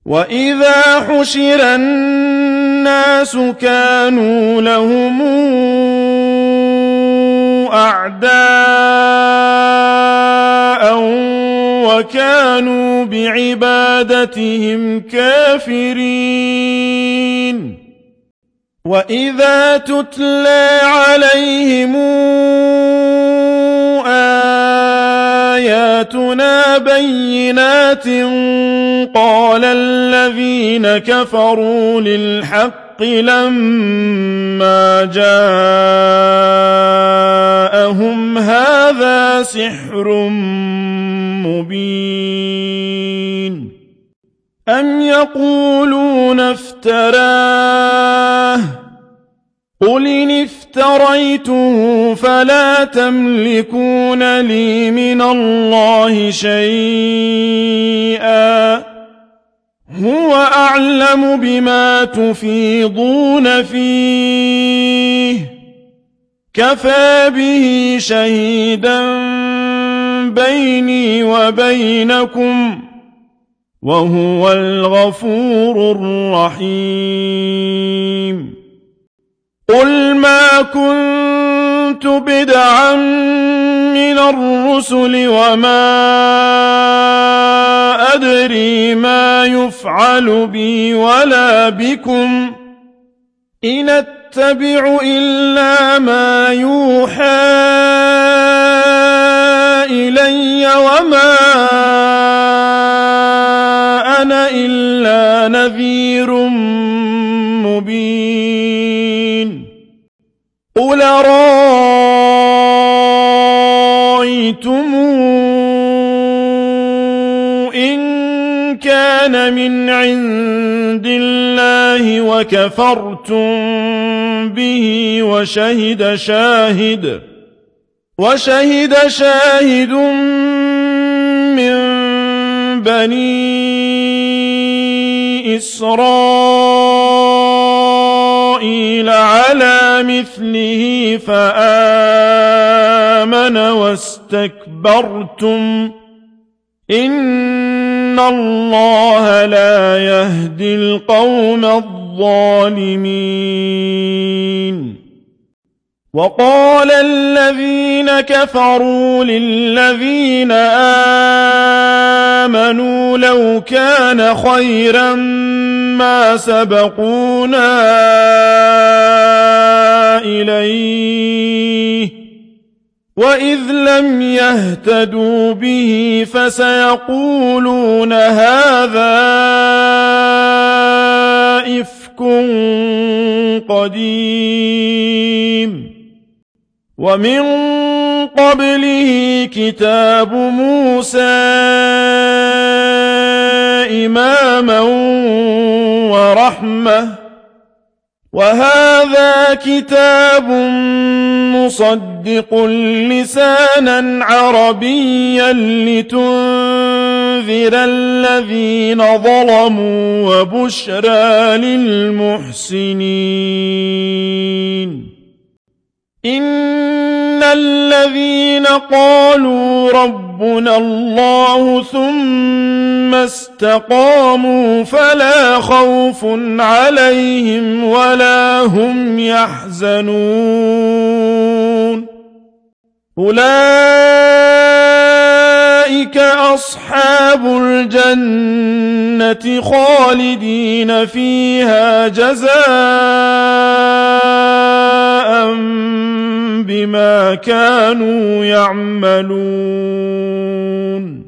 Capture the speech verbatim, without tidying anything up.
وَإِذَا حُشِرَ النَّاسُ كَانُوا لَهُمْ أَعْدَاءً وَكَانُوا بِعِبَادَتِهِمْ كَافِرِينَ وَإِذَا تُتْلَىٰ عَلَيْهِمْ آيَاتُنَا بَيِّنَاتٍ قَالَ الَّذِينَ كَفَرُوا لِلْحَقِّ لَمَّا جَاءَهُمْ هَٰذَا سِحْرٌ مُّبِينٌ أَمْ يَقُولُونَ افْتَرَاهُ قُلْ إِنِ افْتَرَيْتُهُ فَلَا تَمْلِكُونَ لِي مِنَ اللَّهِ شَيْئًا هُوَ أَعْلَمُ بِمَا تُفِيضُونَ فِيهِ كَفَىٰ بِهِ شَهِيدًا بَيْنِي وَبَيْنَكُمْ وَهُوَ الْغَفُورُ الرَّحِيمُ قُلْ مَا كُنتُ بِدْعًا مِّنَ الرُّسُلِ وَمَا أَدْرِي مَا يُفْعَلُ بِي وَلَا بِكُمْ إِنْ أَتَّبِعُ إِلَّا مَا يُوحَىٰ إِلَيَّ وَمَا أَنَا إِلَّا نَذِيرٌ مُّبِينٌ قُلْ أَرَأَيْتُمْ إِن كَانَ مِنْ عِندِ اللَّهِ وَكَفَرْتُم بِهِ وَشَهِدَ شَاهِدٌ وَشَهِدَ شَاهِدٌ مِّن بَنِي إِسْرَائِيلَ عَلَىٰ مِثْلِهِ فَآمَنَ وَاسْتَكْبَرْتُمْ إِنَّ اللَّهَ لَا يَهْدِي الْقَوْمَ الظَّالِمِينَ وَقَالَ الَّذِينَ كَفَرُوا لِلَّذِينَ آمَنُوا لَوْ كَانَ خَيْرًا مَّا سَبَقُونَا إِلَيْهِ وَإِذْ لَمْ يَهْتَدُوا بِهِ فَسَيَقُولُونَ هَٰذَا إِفْكٌ قَدِيمٌ وَمِن قَبْلِهِ كِتَابُ مُوسَىٰ إِمَامًا وَرَحْمَةً وَهَٰذَا كِتَابٌ مُّصَدِّقٌ لِّسَانًا عَرَبِيًّا لِّتُنذِرَ الَّذِينَ ظَلَمُوا وَبُشْرَىٰ لِلْمُحْسِنِينَ إِنَّ الَّذِينَ قَالُوا رَبُّنَا اللَّهُ ثُمَّ اسْتَقَامُوا فَلَا خَوْفٌ عَلَيْهِمْ وَلَا هُمْ يَحْزَنُونَ أُولَٰئِكَ أَصْحَابُ الْجَنَّةِ خَالِدِينَ فِيهَا جَزَاءً بِمَا كَانُوا يَعْمَلُونَ